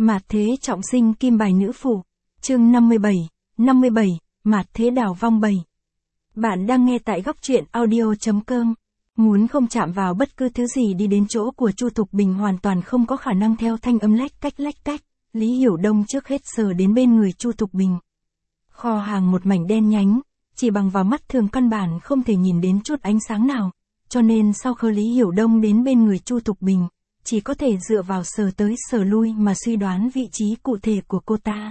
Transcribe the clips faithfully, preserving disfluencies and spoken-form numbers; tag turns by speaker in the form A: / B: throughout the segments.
A: Mạt thế trọng sinh kim bài nữ phụ. Chương năm mươi bảy, năm mươi bảy, mạt thế đảo vong bảy. Bạn đang nghe tại góc truyện audio chấm com. Muốn không chạm vào bất cứ thứ gì đi đến chỗ của Chu Thục Bình hoàn toàn không có khả năng theo thanh âm lách cách lách cách. Lý Hiểu Đông trước hết sờ đến bên người Chu Thục Bình. Kho hàng một mảnh đen nhánh, chỉ bằng vào mắt thường căn bản không thể nhìn đến chút ánh sáng nào, cho nên sau khi Lý Hiểu Đông đến bên người Chu Thục Bình, chỉ có thể dựa vào sờ tới sờ lui mà suy đoán vị trí cụ thể của cô ta.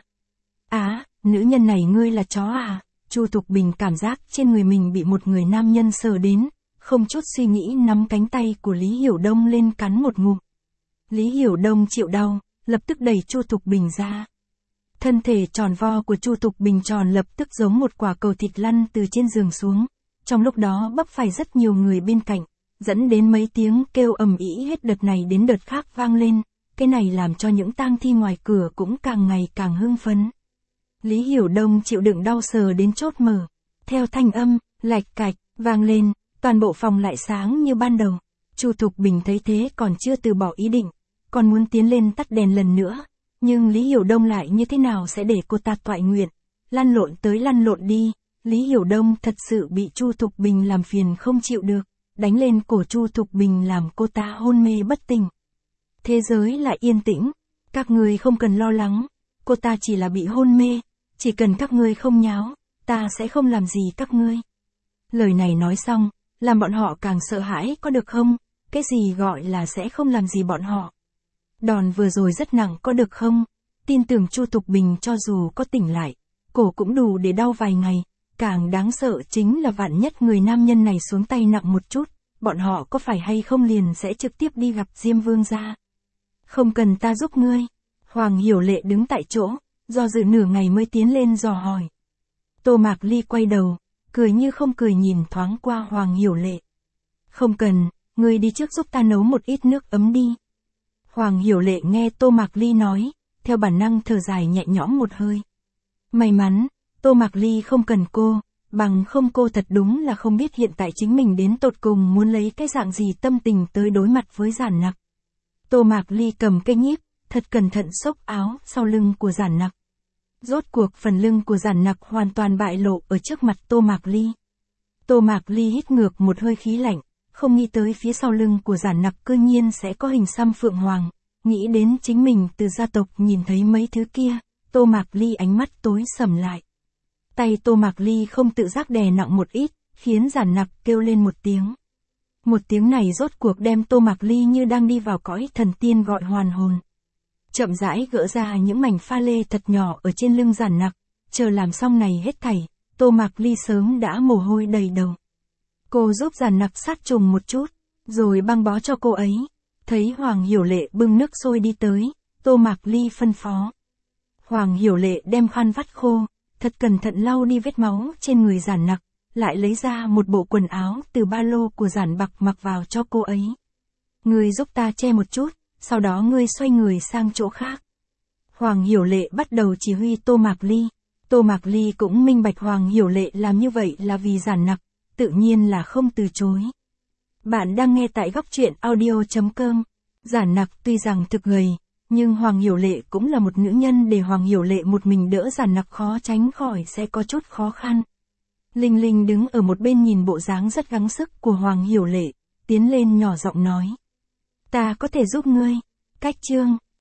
A: Á, nữ nhân này ngươi là chó à? Chu Thục Bình cảm giác trên người mình bị một người nam nhân sờ đến, không chút suy nghĩ nắm cánh tay của Lý Hiểu Đông lên cắn một ngụm. Lý Hiểu Đông chịu đau, lập tức đẩy Chu Thục Bình ra. Thân thể tròn vo của Chu Thục Bình tròn lập tức giống một quả cầu thịt lăn từ trên giường xuống, trong lúc đó bấp phải rất nhiều người bên cạnh, dẫn đến mấy tiếng kêu ầm ĩ hết đợt này đến đợt khác vang lên, cái này làm cho những tang thi ngoài cửa cũng càng ngày càng hưng phấn. Lý Hiểu Đông chịu đựng đau sờ đến chốt mở, theo thanh âm, lạch cạch, vang lên, toàn bộ phòng lại sáng như ban đầu. Chu Thục Bình thấy thế còn chưa từ bỏ ý định, còn muốn tiến lên tắt đèn lần nữa, nhưng Lý Hiểu Đông lại như thế nào sẽ để cô ta toại nguyện, lăn lộn tới lăn lộn đi. Lý Hiểu Đông thật sự bị Chu Thục Bình làm phiền không chịu được, đánh lên cổ Chu Thục Bình làm cô ta hôn mê bất tỉnh. Thế giới lại yên tĩnh, các ngươi không cần lo lắng, cô ta chỉ là bị hôn mê, chỉ cần các ngươi không nháo, ta sẽ không làm gì các ngươi. Lời này nói xong, làm bọn họ càng sợ hãi có được không? Cái gì gọi là sẽ không làm gì bọn họ? Đòn vừa rồi rất nặng có được không? Tin tưởng Chu Thục Bình cho dù có tỉnh lại, cổ cũng đủ để đau vài ngày. Càng đáng sợ chính là vạn nhất người nam nhân này xuống tay nặng một chút, bọn họ có phải hay không liền sẽ trực tiếp đi gặp Diêm Vương gia. Không cần ta giúp ngươi. Hoàng Hiểu Lệ đứng tại chỗ, do dự nửa ngày mới tiến lên dò hỏi. Tô Mạc Ly quay đầu, cười như không cười nhìn thoáng qua Hoàng Hiểu Lệ. Không cần, ngươi đi trước giúp ta nấu một ít nước ấm đi. Hoàng Hiểu Lệ nghe Tô Mạc Ly nói, theo bản năng thở dài nhẹ nhõm một hơi. May mắn, Tô Mạc Ly không cần cô, bằng không cô thật đúng là không biết hiện tại chính mình đến tột cùng muốn lấy cái dạng gì tâm tình tới đối mặt với Giản Nặc. Tô Mạc Ly cầm cây nhíp, thật cẩn thận xốc áo sau lưng của Giản Nặc. Rốt cuộc phần lưng của Giản Nặc hoàn toàn bại lộ ở trước mặt Tô Mạc Ly. Tô Mạc Ly hít ngược một hơi khí lạnh, không nghĩ tới phía sau lưng của Giản Nặc cư nhiên sẽ có hình xăm phượng hoàng, nghĩ đến chính mình từ gia tộc nhìn thấy mấy thứ kia, Tô Mạc Ly ánh mắt tối sầm lại. Tay Tô Mạc Ly không tự giác đè nặng một ít, khiến Giản Nặc kêu lên một tiếng. Một tiếng này rốt cuộc đem Tô Mạc Ly như đang đi vào cõi thần tiên gọi hoàn hồn. Chậm rãi gỡ ra những mảnh pha lê thật nhỏ ở trên lưng Giản Nặc, chờ làm xong này hết thảy, Tô Mạc Ly sớm đã mồ hôi đầy đầu. Cô giúp Giản Nặc sát trùng một chút, rồi băng bó cho cô ấy. Thấy Hoàng Hiểu Lệ bưng nước sôi đi tới, Tô Mạc Ly phân phó. Hoàng Hiểu Lệ đem khăn vắt khô, thật cẩn thận lau đi vết máu trên người Giản Nặc, lại lấy ra một bộ quần áo từ ba lô của Giản Bạc mặc vào cho cô ấy. Ngươi giúp ta che một chút, sau đó ngươi xoay người sang chỗ khác. Hoàng Hiểu Lệ bắt đầu chỉ huy Tô Mạc Ly. Tô Mạc Ly cũng minh bạch Hoàng Hiểu Lệ làm như vậy là vì Giản Nặc, tự nhiên là không từ chối. Bạn đang nghe tại góc truyện audio chấm com. Giản Nặc tuy rằng thực gầy, nhưng Hoàng Hiểu Lệ cũng là một nữ nhân, để Hoàng Hiểu Lệ một mình đỡ Giản Nặc khó tránh khỏi sẽ có chút khó khăn. Linh Linh đứng ở một bên nhìn bộ dáng rất gắng sức của Hoàng Hiểu Lệ, tiến lên nhỏ giọng nói. Ta có thể giúp ngươi. Cách chương,